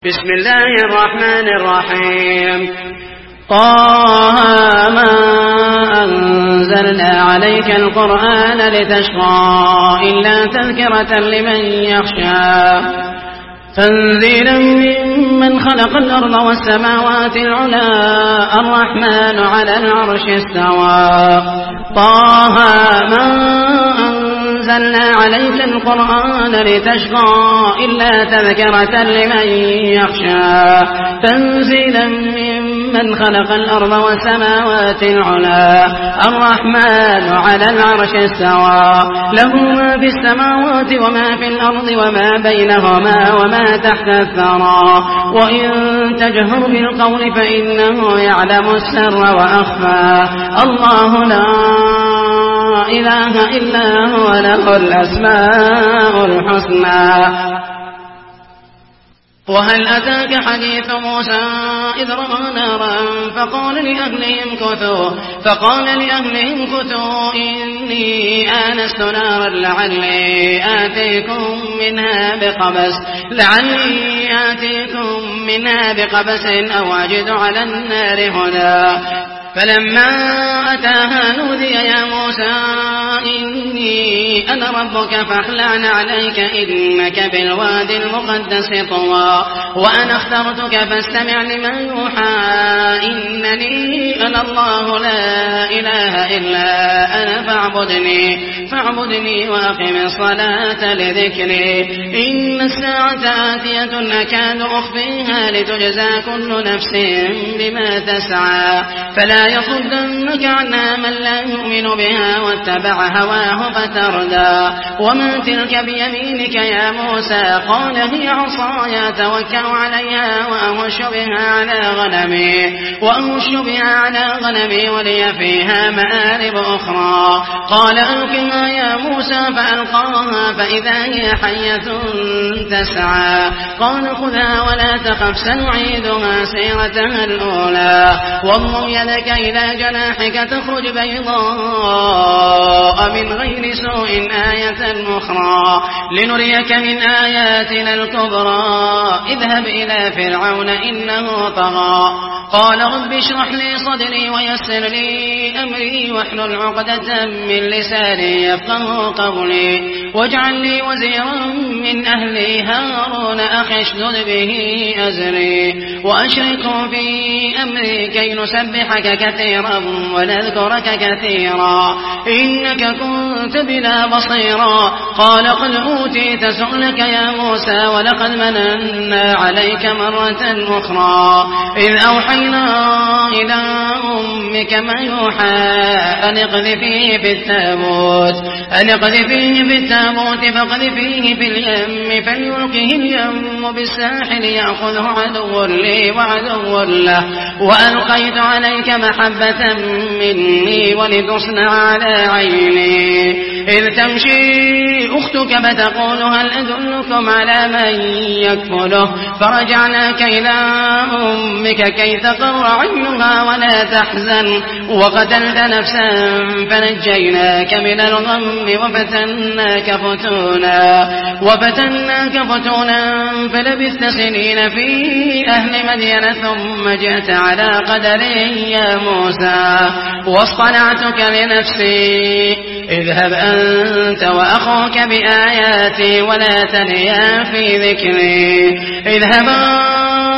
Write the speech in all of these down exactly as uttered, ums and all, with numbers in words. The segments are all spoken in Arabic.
بسم الله الرحمن الرحيم. طه ما أنزلنا عليك القرآن لتشقى إلا تذكرة لمن يخشى تنزيلا ممن خلق الأرض والسماوات العلى الرحمن على العرش استوى. طه ما أنزلنا عليك القرآن لتشقى إلا تذكرة لمن يخشى تنزيلا ممن خلق الأرض والسماوات العلى الرحمن على العرش استوى. له ما في السماوات وما في الأرض وما بينهما وما تحت الثرى وإن تجهر بالقول فإنه يعلم السر وأخفى. الله لا إله إلا هو له الأسماء الحسنى. وهل أتاك حديث موسى إذ رأى نارا فقال لأهلهم كثوا فقال لأهلهم كثوا إني آنست نارا لعلي آتيكم منها بقبس لعلي آتيكم منها بقبس أو أجد على النار هدى. فلما أتاها نودي يا موسى إني أنا ربك فاخلع عليك إنك بالوادي المقدس طوى وأنا اخترتك فاستمع لما يوحى إنني أنا الله لا إله إلا أنا فاعبدني فاعبدني وأقم الصلاة لذكري. إن الساعة آتية أكاد أخفيها لتجزى كل نفس بما تسعى فلا يصدنك عنها من لا يؤمن بها واتبع هواه فتردى. وما تلك بيمينك يا موسى قال هي عصاي أتوكل عليها وأهش بها على غنمي وأهش بها على غنمي ولي فيها مآرب أخرى. قال ألقها يا موسى فألقاها فإذا هي حية تسعى. قال خذها ولا تخف سنعيدها سيرتها الأولى واضم يدك إلى جناحك تخرج بيضاء من غير سوء آية أخرى لنريك من آياتنا الكبرى. اذهب إلى فرعون إنه طغى. قال رب اشرح لي صدري ويسر لي أمري واحلل عقدة من لساني يفقهوا قولي واجعل لي وزيرا من أهلي هارون أخي اشدد به أزري وأشركه في أمري كي نسبحك كثيرا ونذكرك كثيرا إنك كنت بنا بصيرا. قال قد أوتيت سؤلك يا موسى ولقد مننا عليك مرة أخرى إذ أوحينا إلى أمك ما يوحى أن اقذفيه في التابوت أن اقذفيه في التابوت فاقذفيه في اليم فليلقه اليم بالساحل يأخذه عدو لي وعدو له وألقيت عليك محبة مني ولتصنع على عيني إذ تمشي أختك فتقول هل أدلكم على من يكفله فرجعناك إلى أمك كي تقر عينها ولا تحزن وقتلت نفسا فنجيناك من الغم وفتناك فتونا وفتناك فتونا فلبثت سنين في أهل مدين ثم جئت على قدر يا موسى واصطنعتك لنفسي اذهب أنت وأخوك بآياتي ولا تنيا في ذكري. اذهبا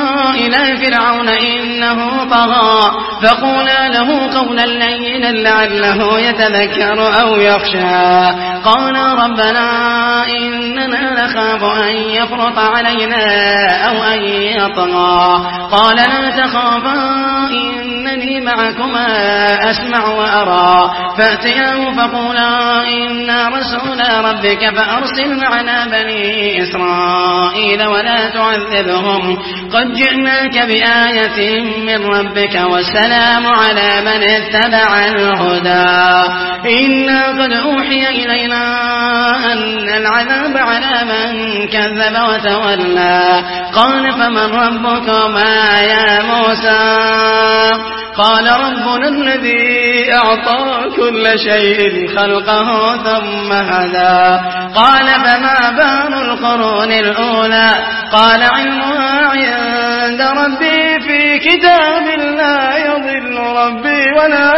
إلى فرعون إنه طغى فقولا له قولا لينا لعله يتذكر أو يخشى. قال ربنا إننا نخاف أن يفرط علينا أو أن يطغى. قال لا تخافا إنني معكما أسمع وأرى فأتياه فقولا إنا رسول ربك فأرسل معنا بني إسرائيل ولا تعذبهم قد جئناك بآية من ربك والسلام على من اتبع الهدى. إنا قد أوحي إلينا أن العذاب على من كذب وتولى قال فمن ربكما يا موسى قال ربنا الذي أعطى كل شيء خلقه ثم هدى قال فما بال القرون الأولى قال علمها عند ربي في كتاب لا يضل ربي ولا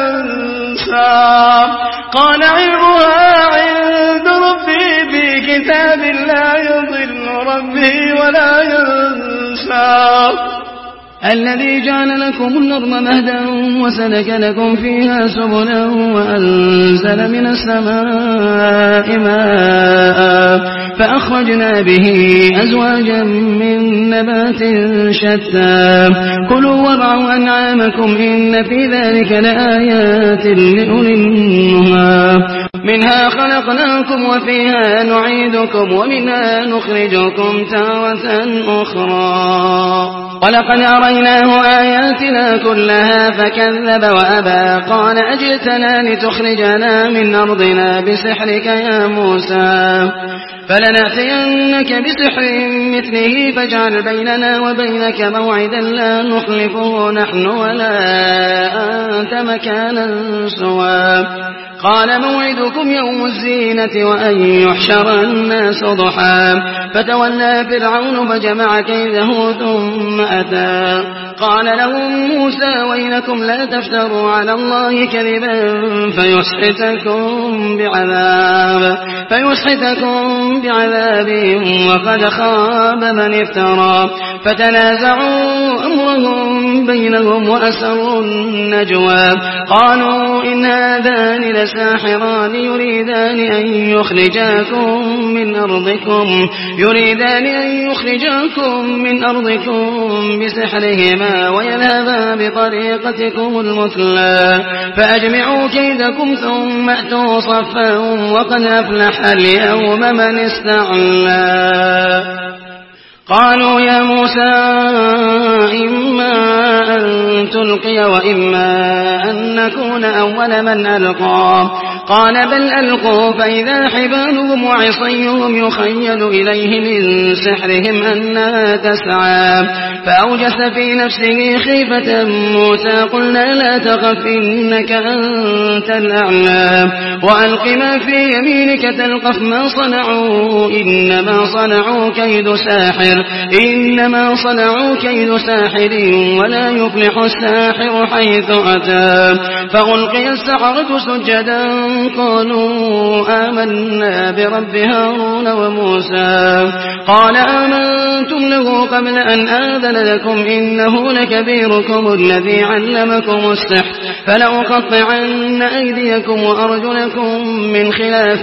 ينسى قال علمها عند ربي في كتاب لا يضل ربي ولا ينسى الذي جعل لكم الأرض مهدا وسلك لكم فيها سبلا وأنزل من السماء ماء فأخرجنا به أزواجا من نبات شتى كلوا وارعوا أنعامكم إن في ذلك لآيات لأولي النهى منها خلقناكم وفيها نعيدكم ومنها نخرجكم تارة أخرى ولقد أريناه آياتنا كلها فكذب وأبى قال أجئتنا لتخرجنا من أرضنا بسحرك يا موسى فلنأتينك بسحر مثله فاجعل بيننا وبينك موعدا لا نخلفه نحن ولا أنت مكانا سوى قال موعدكم يوم الزينة وأن يحشر الناس ضحى فتولى فرعون فجمع كيده ثم أتى قال لهم موسى ويلكم لا تفتروا على الله كذبا فيسحتكم بعذاب فيسحتكم بعذاب وقد خاب من افترى فتنازعوا أمرهم بينهم وأسروا النجوى قالوا إن هذان لساحران يريدان أن يخرجاكم من أرضكم يريدان أن يخرجاكم من أرضكم بسحرهما ويذهبا بطريقتكم المثلى فأجمعوا كيدكم ثم أتوا صفا وقد أفلح اليوم من استعلى قالوا يا موسى إما أن تلقي وإما أن نكون أول من ألقى قال بل ألقوا فإذا حبالهم وعصيهم يخيل إليه من سحرهم أنها تسعى فأوجس في نفسه خيفة موسى قلنا لا تخف إنك أنت الأعلى وألق ما في يمينك تلقف ما صنعوا إنما صنعوا كيد ساحر إنما صنعوا كيد ساحر ولا يفلح الساحر حيث أتى فألقي السحرة سجدا قالوا آمنا برب هارون وموسى قال آمنتم له قبل أن آذن لكم إنه لكبيركم الذي علمكم السحر فلأقطعن أيديكم وأرجلكم من خلاف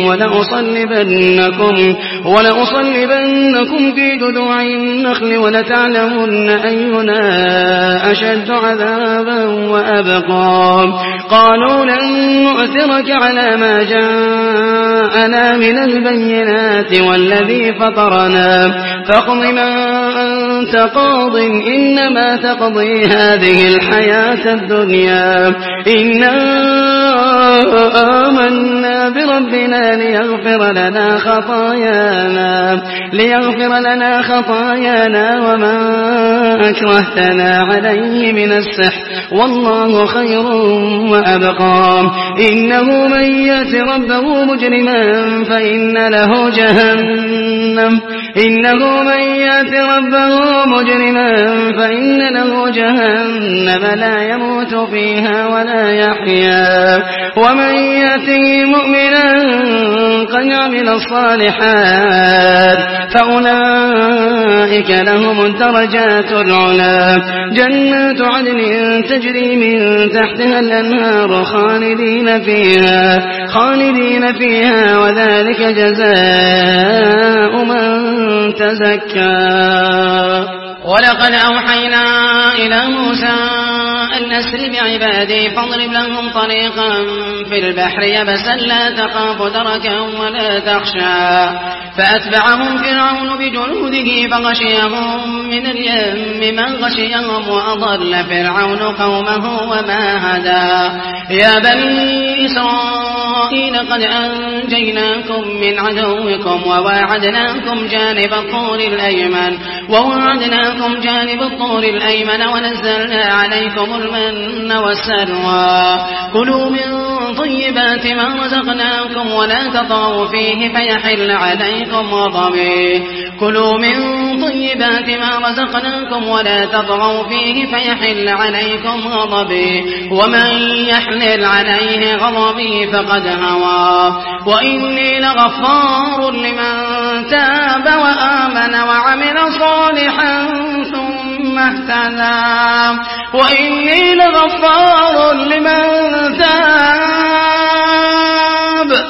ولأصلبنكم ولأصلبنكم في جذوع النخل ولتعلمن أينا أشد عذابا وأبقى قالوا لن نؤثرك على ما جاءنا من البينات والذي فطرنا فاقض ما أنت قاض إنما تقضي هذه الحياة الدنيا إنا آمنا بربنا ليغفر لنا خطايانا ليغفر لنا خطايانا وما أكرهتنا عليه من السحر والله خير وأبقى إنه من يأت ربه مجرما فإن له جهنم إنه من يأت ربه مجرما فإن له جهنم لا يموت فيها ولا يحيا ومن يأته مؤمنا قد عمل الصالحات فأولئك لهم الدرجات العلى جنات عدن تجري من تحتها الأنهار خالدين فيها خالدين فيها وذلك جزاء من تزكى ولقد أوحينا إلى موسى أن أسر بعبادي فاضرب لهم طريقا في البحر يبسا لا تخاف دركا ولا تخشى فأتبعهم فرعون بجنوده فغشيهم من اليم من غشيهم وأضل فرعون قومه وما هدى يا بني إسرائيل إسرائيل قد أنجيناكم من عدوكم وواعدناكم جانب الطور الأيمن وواعدناكم جانب الطور الأيمن ونزلنا عليكم المن والسلوى كلوا من طيبات ما رزقناكم ولا تطغوا فيه فيحل عليكم غضبي كلوا من طيبات ما رزقناكم ولا تطغوا فيه فيحل عليكم غضبي ومن يحلل عليه غضبي فقد هوى وإني لغفار لمن تاب وآمن وعمل صالحا ثم اهتدى وإني لغفار لمن تاب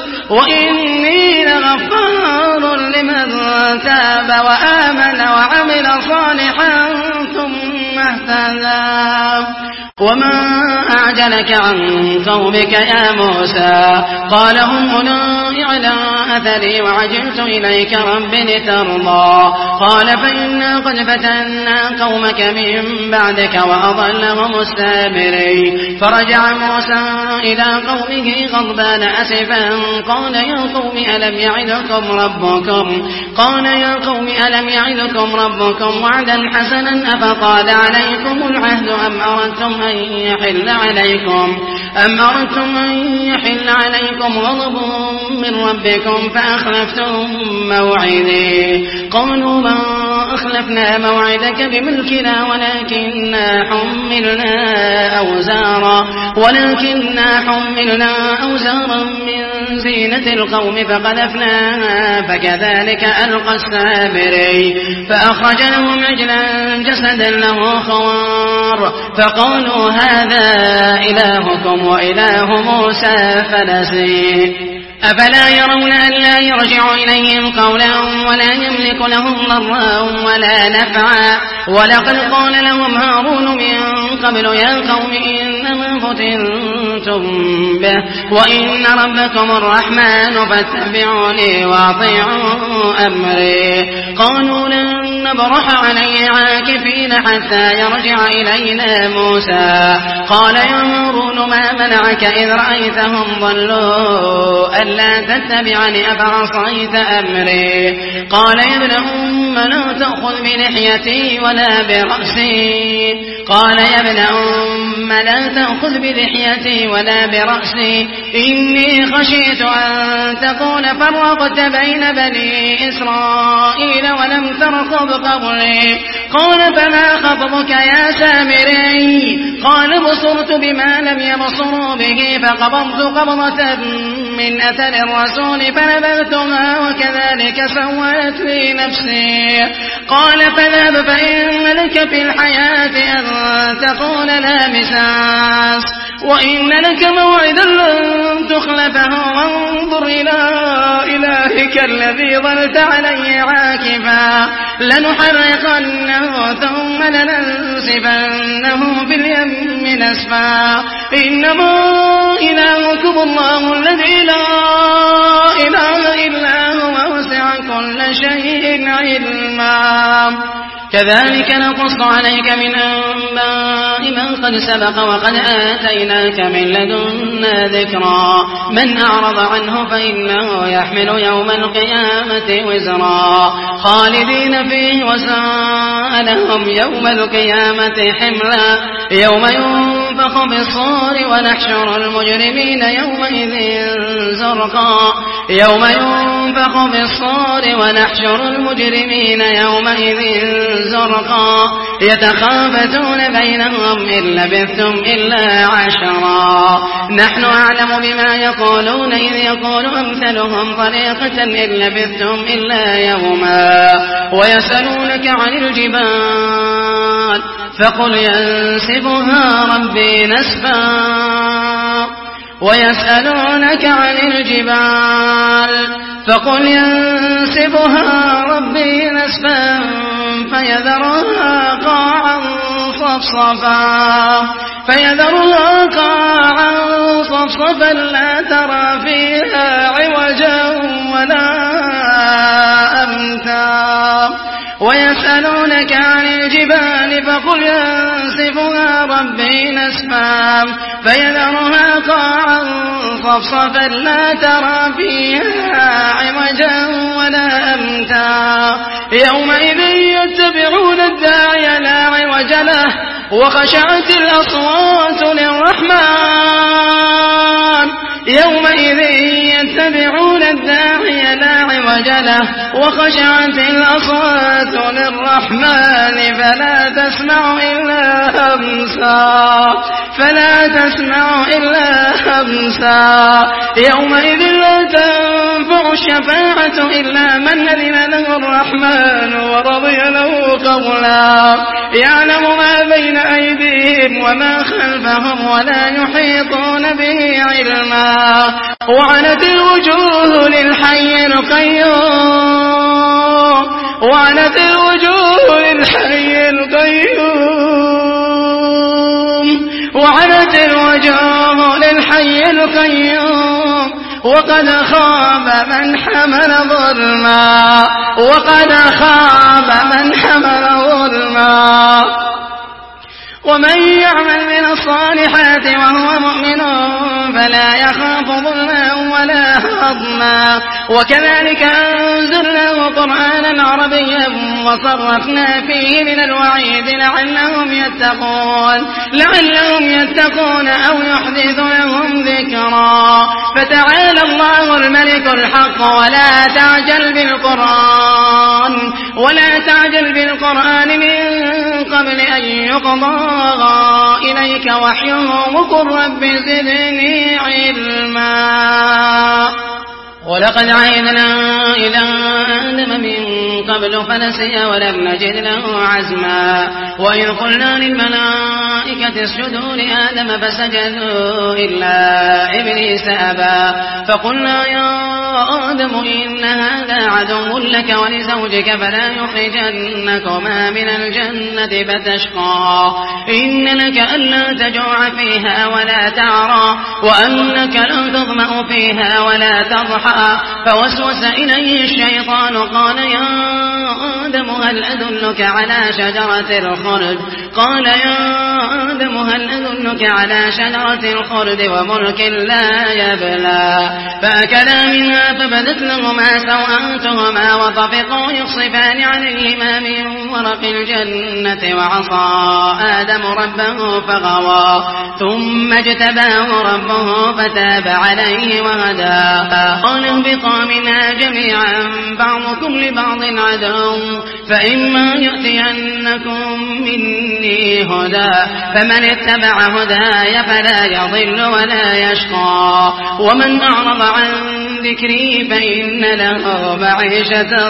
وإني لغفار لمن تاب وآمن وعمل صالحا ثم اهتدى وما أعجلك عن قومك يا موسى قال هم أولئك على أثري وعجلت إليك رب لترضى قال فإنا قد فتنا قومك من بعدك وأضلهم السامري فرجع موسى إلى قومه غضبان أسفا قال يا قوم ألم يعدكم ربكم قال يا قوم ألم يعدكم ربكم وعدا حسنا أفطال عليكم العهد أم أردتم أن يحل عليكم أم أردتم أن يحل عليكم غضب من ربكم فأخلفتم موعدي قالوا ما أخلفنا موعدك بملكنا ولكننا حملنا أوزارا ولكننا حملنا أوزارا من زينة القوم فقذفناها فكذلك ألقى السامري فأخرج لهم عجلا جسدا له خوار فقالوا هذا إلهكم وإله موسى فنسي أفلا يرون أن لا يرجع إليهم قولا ولا يملك لهم ضرا ولا نفعا ولقد قال لهم هارون من قبل يا قوم إنما فتنتم به وإن ربكم الرحمن فاتبعوني وأطيعوا أمري قالوا لن نبرح عليه عاكفين حتى يرجع إلينا موسى قال يا هارون ما منعك إذ رأيتهم ضلوا ألا تتبعني أفعصيت أمري قال يا ابن أم لا تأخذ بلحيتي ولا برأسي قال يا ابن أم لا تأخذ بلحيتي ولا برأسي إني خشيت أن تكون فرقت بين بني إسرائيل ولم ترقب قبلي قال فما خطبك يا سامري قال بصرت بما لم يبصروا به فقبضت قبضة من أثر الرسول فنبذتها وكذلك سولت لي نفسي قال فاذهب فإن لك في الحياة أن تقول لا مساس وإن لك موعدا لن تخلفه وانظر إلى إلهك الذي ظلت عليه عاكفا لنحرقنه ثم لننسفنه في اليم نسفا إنما إلهكم الله الذي لا إله إلا هو وسع كل شيء علما كذلك نقص عليك من أنباء من قد سبق وقد آتيناك من لدنا ذكرا من أعرض عنه فإنه يحمل يوم القيامة وزرا خالدين فيه وساء لهم يوم القيامة حملا يوم ينفخ بالصور ونحشر المجرمين يومئذ زرقا يوم ينفخ بالصور ونحشر المجرمين يومئذ زرقا يتخافتون بينهم إن لبثتم إلا عشرا نحن أعلم بما يقولون إذ يقول أمثلهم طريقة إن لبثتم إلا يوما ويسألونك عن الجبال فقل ينسفها ربي نسفا ويسألونك عن الجبال فقل ينسفها ربي نسفا فيذرها قاعا صفصفا فيذرها قاعا صفصفا لا ترى فيها عوجا ولا أمتا ويسألونك عن الجبال فقل ينسفها ربي نسفا فيذرها قاعا صفصفا لا ترى فيها عوجا ولا أمتا يومئذ يتبعون الداعي لا عوج له وخشعت الأصوات للرحمن يومئذ يتبعون الداعي لا عوج له وخشعت الأصوات للرحمن فلا تسمع إلا همسا فلا تسمع إلا همسا يومئذ لا تنفع الشفاعة إلا من أذن له الرحمن ورضي له قولا يعلم ما بين أيديهم وما خلفهم ولا يحيطون به علما وعنت الوجوه للحي القيوم وعنت الوجوه للحي القيوم وعنت الوجوه للحي القيوم وقد خاب من حمل ظلما وقد خاب من حمل ظلما ومن يعمل من الصالحات وهو مؤمن فلا يخاف ظلما ولا هضما وكذلك أنزلناه قرآنا عربيا وصرفنا فيه من الوعيد لعلهم يتقون لعلهم يتقون أو يحدث لهم ذكرا فتعالى الله الملك الحق ولا تعجل بالقرآن ولا تعجل بالقرآن من قبل أن يقضى إليك وحيه وقل رب زدني علما ولقد عهدنا إلى آدم من قبل فنسي ولم نجد له عزما وإذ قلنا للملائكة اسجدوا لآدم فسجدوا إلا إبليس أبى فقلنا يا آدم إن هذا عدو لك ولزوجك فلا يخرجنكما من الجنة فتشقى إن لك ألا تجوع فيها ولا تعرى وأنك لن تظمأ فيها ولا تضحى فوسوس إليه الشيطان قال يا آدم هل أدلك على شجرة الخلد قال يا آدم هل أدلك على شجرة الخلد وملك لا يبلى فأكلا منها فبدت لهما سوآتهما وطفقوا يخصفان عليهما من ورق الجنة وعصى آدم ربه فغوى ثم اجتباه ربه فتاب عليه وهدى قال اهبطا منها جميعا بعضكم لبعض عدو فإما يأتينكم مني هدى فمن اتبع هداي فلا يضل ولا يشقى ومن أعرض عن ذكري فإن له معيشة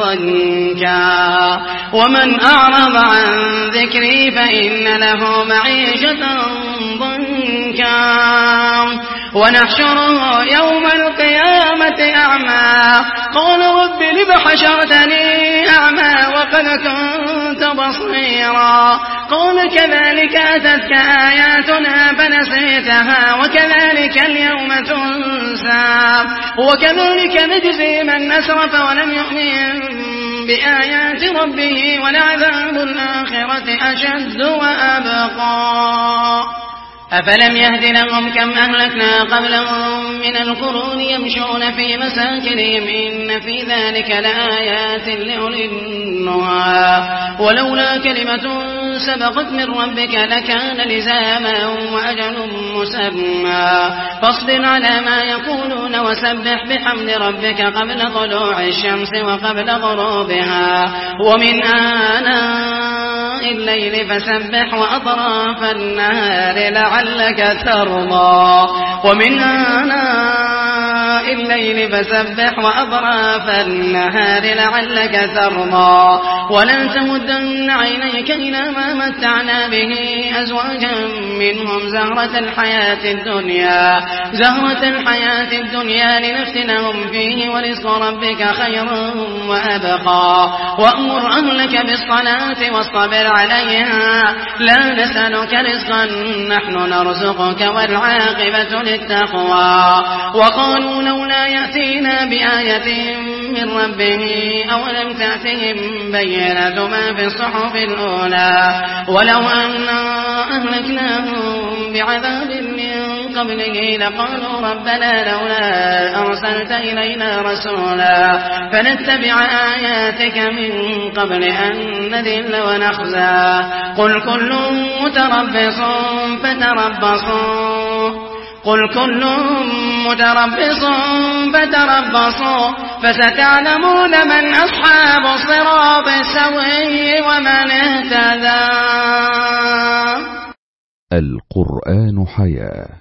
ضنكا ومن أعرض عن ذكري فإن له معيشة ضنكا ونحشره يوم القيامة أعمى قال رب لم حشرتني أعمى وقد كنت بصيرا قال كذلك أتتك آياتنا فنسيتها وكذلك اليوم تنسى وكذلك نجزي من أسرف ولم يؤمن بآيات ربه ولعذاب الآخرة أشد وأبقى أفلم يهد لهم كم أهلكنا قبلهم من القرون يمشون في مساكنهم إن في ذلك لآيات لأولي النهى ولولا كلمة سبقت من ربك لكان لزاما وأجل مسمى فاصبر على ما يقولون وسبح بحمد ربك قبل طلوع الشمس وقبل غروبها ومن آناء الليل فسبح وأطراف النهار لعلك ترضى ومن آناء الليل فسبح وأطراف النهار لعلك ترضى ولا تمدن عينيك إلى ما متعنا به أزواجا منهم زهرة الحياة الدنيا زهرة الحياة الدنيا لنفتنهم فيه ورزق ربك خير وأبقى وأمر أهلك بالصلاة واصطبر عليها لا نسألك رزقا نحن نرزقك والعاقبة للتقوى وقالوا لولا يأتينا بآية من ربه أولم تأتهم بينة ما في الصحف الأولى ولو أنا أهلكناهم بعذاب من قبله لقالوا ربنا لولا أرسلت إلينا رسولا فنتبع آياتك من قبل أن نذل ونخزى قل كل متربص فتربصوا قل كل متربص فتربصوا فستعلمون من أصحاب الصراط السوي ومن اهتدى. القرآن حياة.